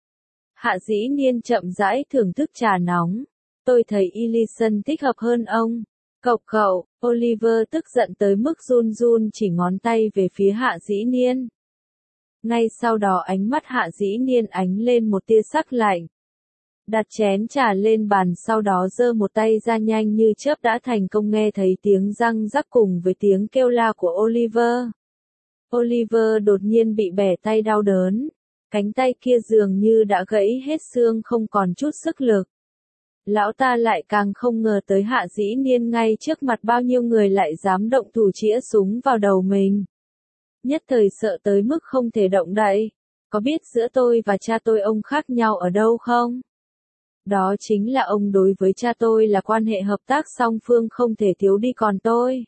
Hạ Dĩ Niên chậm rãi thưởng thức trà nóng. Tôi thấy Ellison thích hợp hơn ông. Cậu, Oliver tức giận tới mức run run chỉ ngón tay về phía Hạ Dĩ Niên. Ngay sau đó ánh mắt Hạ Dĩ Niên ánh lên một tia sắc lạnh. Đặt chén trà lên bàn sau đó giơ một tay ra nhanh như chớp đã thành công nghe thấy tiếng răng rắc cùng với tiếng kêu la của Oliver. Oliver đột nhiên bị bẻ tay đau đớn. Cánh tay kia dường như đã gãy hết xương không còn chút sức lực. Lão ta lại càng không ngờ tới Hạ Dĩ Niên ngay trước mặt bao nhiêu người lại dám động thủ chĩa súng vào đầu mình. Nhất thời sợ tới mức không thể động đậy. Có biết giữa tôi và cha tôi ông khác nhau ở đâu không? Đó chính là ông đối với cha tôi là quan hệ hợp tác song phương không thể thiếu đi còn tôi.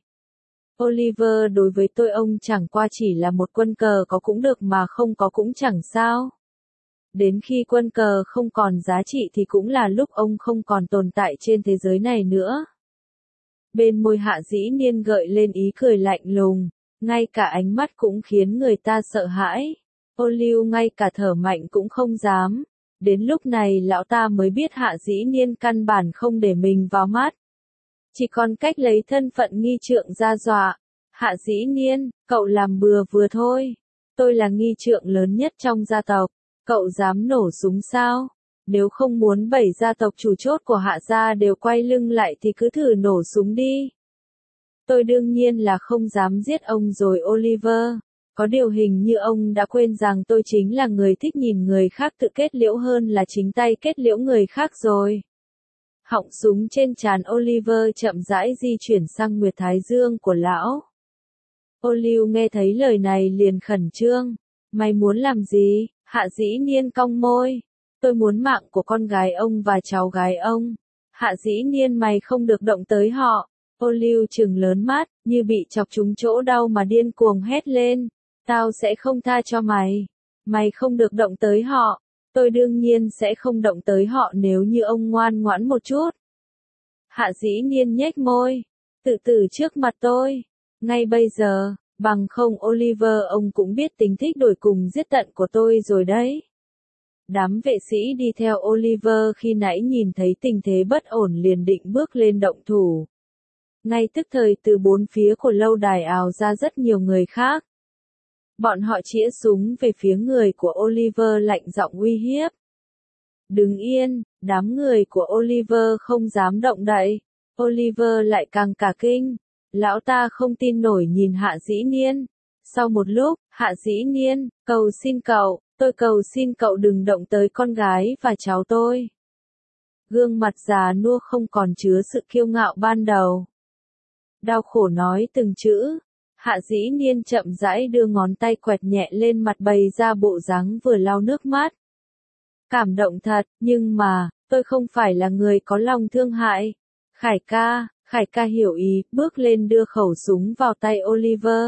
Oliver đối với tôi ông chẳng qua chỉ là một quân cờ có cũng được mà không có cũng chẳng sao. Đến khi quân cờ không còn giá trị thì cũng là lúc ông không còn tồn tại trên thế giới này nữa. Bên môi Hạ Dĩ Niên gợi lên ý cười lạnh lùng, ngay cả ánh mắt cũng khiến người ta sợ hãi. Oliver ngay cả thở mạnh cũng không dám. Đến lúc này lão ta mới biết Hạ Dĩ Niên căn bản không để mình vào mắt. Chỉ còn cách lấy thân phận nghi trượng ra dọa. Hạ Dĩ Niên, cậu làm bừa vừa thôi. Tôi là nghi trượng lớn nhất trong gia tộc. Cậu dám nổ súng sao? Nếu không muốn 7 gia tộc chủ chốt của Hạ gia đều quay lưng lại thì cứ thử nổ súng đi. Tôi đương nhiên là không dám giết ông rồi Oliver. Có điều hình như ông đã quên rằng tôi chính là người thích nhìn người khác tự kết liễu hơn là chính tay kết liễu người khác rồi. Họng súng trên trán Oliver chậm rãi di chuyển sang nguyệt thái dương của lão. Olive nghe thấy lời này liền khẩn trương. Mày muốn làm gì? Hạ Dĩ Niên cong môi. Tôi muốn mạng của con gái ông và cháu gái ông. Hạ Dĩ Niên, mày không được động tới họ. Olive trừng lớn mắt, như bị chọc trúng chỗ đau mà điên cuồng hét lên. Tao sẽ không tha cho mày. Mày không được động tới họ. Tôi đương nhiên sẽ không động tới họ nếu như ông ngoan ngoãn một chút. Hạ Dĩ Niên nhếch môi. Tự tử trước mặt tôi. Ngay bây giờ, bằng không Oliver ông cũng biết tính thích đổi cùng giết tận của tôi rồi đấy. Đám vệ sĩ đi theo Oliver khi nãy nhìn thấy tình thế bất ổn liền định bước lên động thủ. Ngay tức thời từ bốn phía của lâu đài ào ra rất nhiều người khác. Bọn họ chĩa súng về phía người của Oliver lạnh giọng uy hiếp. Đứng yên, đám người của Oliver không dám động đậy. Oliver lại càng cả kinh. Lão ta không tin nổi nhìn Hạ Dĩ Niên. Sau một lúc, Hạ Dĩ Niên, cầu xin cậu, tôi cầu xin cậu đừng động tới con gái và cháu tôi. Gương mặt già nua không còn chứa sự kiêu ngạo ban đầu. Đau khổ nói từng chữ. Hạ Dĩ Niên chậm rãi đưa ngón tay quẹt nhẹ lên mặt bày ra bộ dáng vừa lau nước mắt. Cảm động thật, nhưng mà, tôi không phải là người có lòng thương hại. Khải ca hiểu ý, bước lên đưa khẩu súng vào tay Oliver.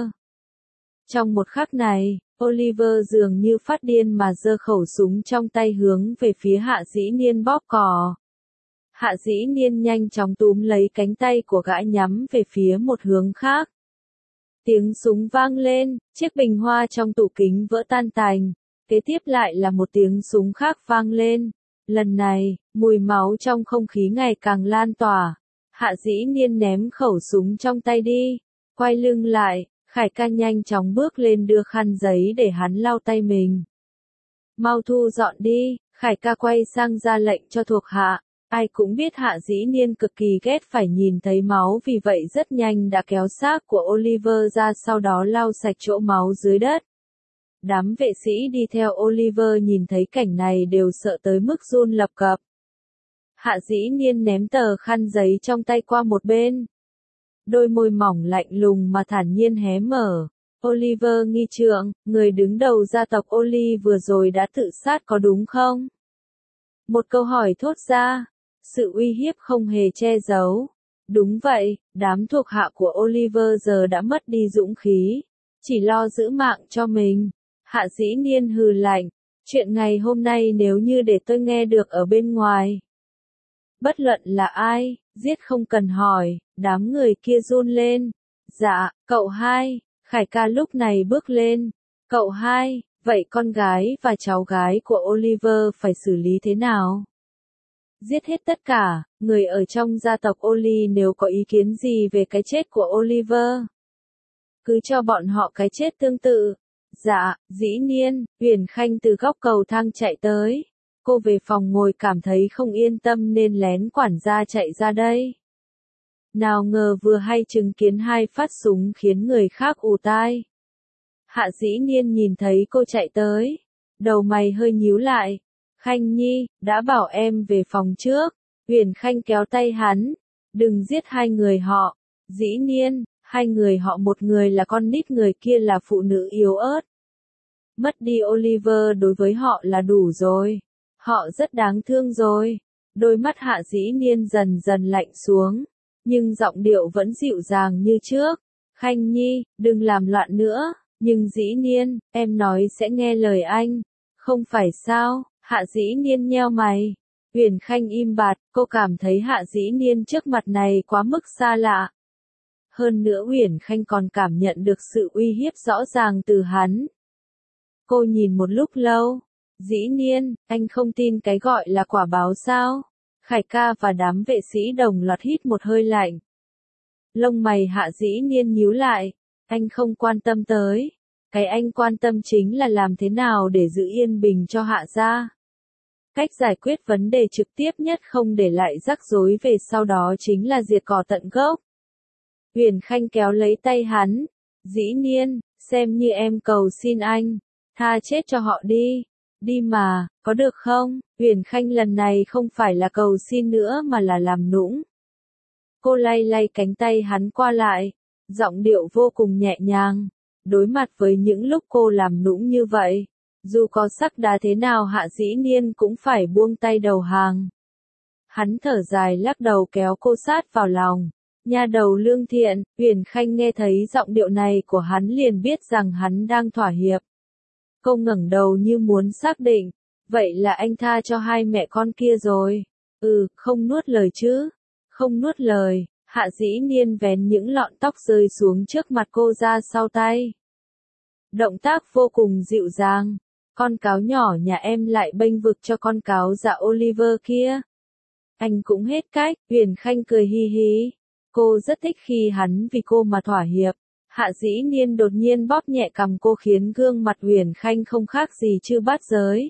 Trong một khắc này, Oliver dường như phát điên mà giơ khẩu súng trong tay hướng về phía Hạ Dĩ Niên bóp cò. Hạ Dĩ Niên nhanh chóng túm lấy cánh tay của gã nhắm về phía một hướng khác. Tiếng súng vang lên, chiếc bình hoa trong tủ kính vỡ tan tành. Kế tiếp lại là một tiếng súng khác vang lên. Lần này, mùi máu trong không khí ngày càng lan tỏa. Hạ Dĩ Niên ném khẩu súng trong tay đi. Quay lưng lại, Khải ca nhanh chóng bước lên đưa khăn giấy để hắn lau tay mình. Mau thu dọn đi, Khải ca quay sang ra lệnh cho thuộc hạ. Ai cũng biết Hạ Dĩ Niên cực kỳ ghét phải nhìn thấy máu, vì vậy rất nhanh đã kéo xác của Oliver ra, sau đó lau sạch chỗ máu dưới đất. Đám vệ sĩ đi theo Oliver nhìn thấy cảnh này đều sợ tới mức run lập cập. Hạ Dĩ Niên ném tờ khăn giấy trong tay qua một bên. Đôi môi mỏng lạnh lùng mà thản nhiên hé mở. Oliver nghi trượng, người đứng đầu gia tộc Oli vừa rồi đã tự sát có đúng không? Một câu hỏi thốt ra. Sự uy hiếp không hề che giấu. Đúng vậy, đám thuộc hạ của Oliver giờ đã mất đi dũng khí. Chỉ lo giữ mạng cho mình. Hạ Dĩ Niên hừ lạnh. Chuyện ngày hôm nay nếu như để tôi nghe được ở bên ngoài. Bất luận là ai, giết không cần hỏi, đám người kia run lên. Dạ, cậu hai, Khải ca lúc này bước lên. Cậu hai, vậy con gái và cháu gái của Oliver phải xử lý thế nào? Giết hết tất cả, người ở trong gia tộc Oli nếu có ý kiến gì về cái chết của Oliver. Cứ cho bọn họ cái chết tương tự. Dạ, Dĩ Niên, Huyền Khanh từ góc cầu thang chạy tới. Cô về phòng ngồi cảm thấy không yên tâm nên lén quản gia chạy ra đây. Nào ngờ vừa hay chứng kiến hai phát súng khiến người khác ù tai. Hạ Dĩ Niên nhìn thấy cô chạy tới. Đầu mày hơi nhíu lại. Khanh Nhi, đã bảo em về phòng trước. Huyền Khanh kéo tay hắn. Đừng giết hai người họ. Dĩ Niên, hai người họ, một người là con nít, người kia là phụ nữ yếu ớt. Mất đi Oliver đối với họ là đủ rồi. Họ rất đáng thương rồi. Đôi mắt Hạ Dĩ Niên dần dần lạnh xuống. Nhưng giọng điệu vẫn dịu dàng như trước. Khanh Nhi, đừng làm loạn nữa. Nhưng Dĩ Niên, em nói sẽ nghe lời anh. Không phải sao? Hạ Dĩ Niên nheo mày. Huyền Khanh im bặt, cô cảm thấy Hạ Dĩ Niên trước mặt này quá mức xa lạ. Hơn nữa Huyền Khanh còn cảm nhận được sự uy hiếp rõ ràng từ hắn. Cô nhìn một lúc lâu. Dĩ Niên, anh không tin cái gọi là quả báo sao? Khải ca và đám vệ sĩ đồng loạt hít một hơi lạnh. Lông mày Hạ Dĩ Niên nhíu lại. Anh không quan tâm tới. Cái anh quan tâm chính là làm thế nào để giữ yên bình cho Hạ gia. Cách giải quyết vấn đề trực tiếp nhất không để lại rắc rối về sau đó chính là diệt cỏ tận gốc. Huyền Khanh kéo lấy tay hắn. Dĩ nhiên, xem như em cầu xin anh. Tha chết cho họ đi. Đi mà, có được không? Huyền Khanh lần này không phải là cầu xin nữa mà là làm nũng. Cô lay lay cánh tay hắn qua lại. Giọng điệu vô cùng nhẹ nhàng. Đối mặt với những lúc cô làm nũng như vậy, dù có sắc đá thế nào Hạ Dĩ Niên cũng phải buông tay đầu hàng. Hắn thở dài lắc đầu kéo cô sát vào lòng. Nha đầu lương thiện, Huyền Khanh nghe thấy giọng điệu này của hắn liền biết rằng hắn đang thỏa hiệp. Cô ngẩng đầu như muốn xác định, vậy là anh tha cho hai mẹ con kia rồi. Không nuốt lời chứ. Không nuốt lời. Hạ Dĩ Niên vén những lọn tóc rơi xuống trước mặt cô ra sau tay. Động tác vô cùng dịu dàng. Con cáo nhỏ nhà em lại bênh vực cho con cáo dạ Oliver kia. Anh cũng hết cách, Huyền Khanh cười hi hi. Cô rất thích khi hắn vì cô mà thỏa hiệp. Hạ Dĩ Niên đột nhiên bóp nhẹ cằm cô khiến gương mặt Huyền Khanh không khác gì chư bát giới.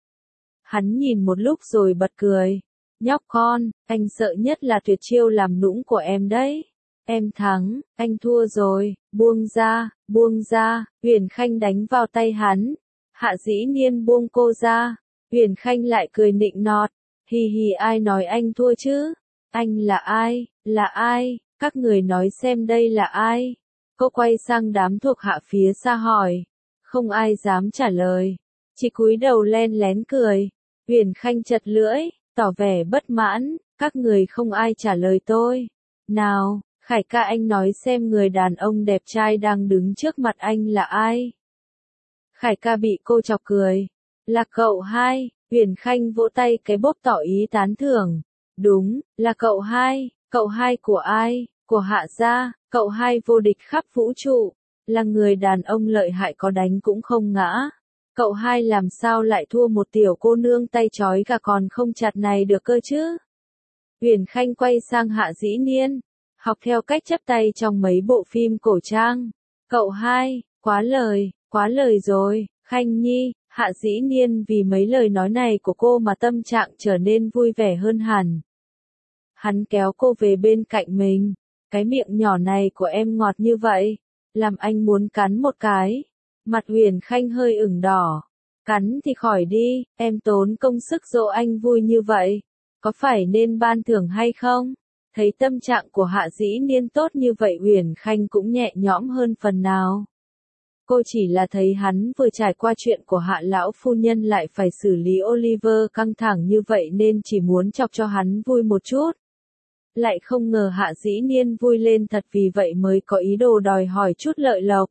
Hắn nhìn một lúc rồi bật cười. Nhóc con, anh sợ nhất là tuyệt chiêu làm nũng của em đấy. Em thắng, anh thua rồi, buông ra, Huyền Khanh đánh vào tay hắn. Hạ Dĩ Niên buông cô ra, Huyền Khanh lại cười nịnh nọt. Hì hì, ai nói anh thua chứ? Anh là ai, các người nói xem đây là ai? Cô quay sang đám thuộc hạ phía xa hỏi. Không ai dám trả lời, chỉ cúi đầu len lén cười. Huyền Khanh chật lưỡi, tỏ vẻ bất mãn, các người không ai trả lời tôi. Nào, Khải ca anh nói xem người đàn ông đẹp trai đang đứng trước mặt anh là ai? Khải ca bị cô chọc cười. Là cậu hai, Huyền Khanh vỗ tay cái bốp tỏ ý tán thưởng. Đúng, là cậu hai của ai? Của Hạ gia, cậu hai vô địch khắp vũ trụ. Là người đàn ông lợi hại có đánh cũng không ngã. Cậu hai làm sao lại thua một tiểu cô nương tay trói gà còn không chặt này được cơ chứ? Huyền Khanh quay sang Hạ Dĩ Niên, học theo cách chắp tay trong mấy bộ phim cổ trang. Cậu hai, quá lời rồi, Khanh Nhi. Hạ Dĩ Niên vì mấy lời nói này của cô mà tâm trạng trở nên vui vẻ hơn hẳn. Hắn kéo cô về bên cạnh mình. Cái miệng nhỏ này của em ngọt như vậy, làm anh muốn cắn một cái. Mặt Huyền Khanh hơi ửng đỏ. Cắn thì khỏi đi, em tốn công sức dỗ anh vui như vậy. Có phải nên ban thưởng hay không? Thấy tâm trạng của Hạ Dĩ Niên tốt như vậy Huyền Khanh cũng nhẹ nhõm hơn phần nào. Cô chỉ là thấy hắn vừa trải qua chuyện của Hạ lão phu nhân lại phải xử lý Oliver căng thẳng như vậy nên chỉ muốn chọc cho hắn vui một chút. Lại không ngờ Hạ Dĩ Niên vui lên thật vì vậy mới có ý đồ đòi hỏi chút lợi lộc.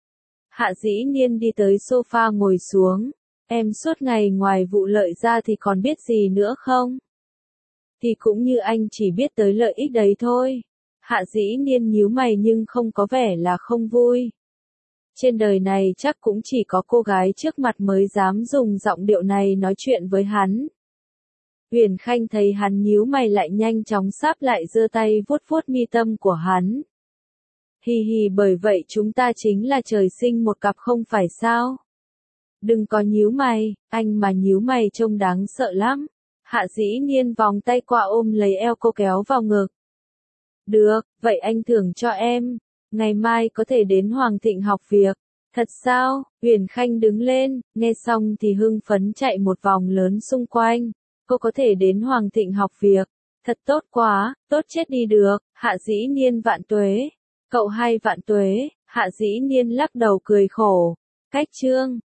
Hạ Dĩ Niên đi tới sofa ngồi xuống. Em suốt ngày ngoài vụ lợi ra thì còn biết gì nữa không? Thì cũng như anh chỉ biết tới lợi ích đấy thôi. Hạ Dĩ Niên nhíu mày nhưng không có vẻ là không vui. Trên đời này chắc cũng chỉ có cô gái trước mặt mới dám dùng giọng điệu này nói chuyện với hắn. Huyền Khanh thấy hắn nhíu mày lại nhanh chóng sáp lại giơ tay vuốt vuốt mi tâm của hắn. Hì hì, bởi vậy chúng ta chính là trời sinh một cặp không phải sao? Đừng có nhíu mày, anh mà nhíu mày trông đáng sợ lắm. Hạ Dĩ Niên vòng tay qua ôm lấy eo cô kéo vào ngực. Được, vậy anh thưởng cho em. Ngày mai có thể đến Hoàng Thịnh học việc. Thật sao? Huyền Khanh đứng lên, nghe xong thì hưng phấn chạy một vòng lớn xung quanh. Cô có thể đến Hoàng Thịnh học việc. Thật tốt quá, tốt chết đi được. Hạ Dĩ Niên vạn tuế. Cậu hai vạn tuế. Hạ Dĩ Niên lắc đầu cười khổ. Cách chương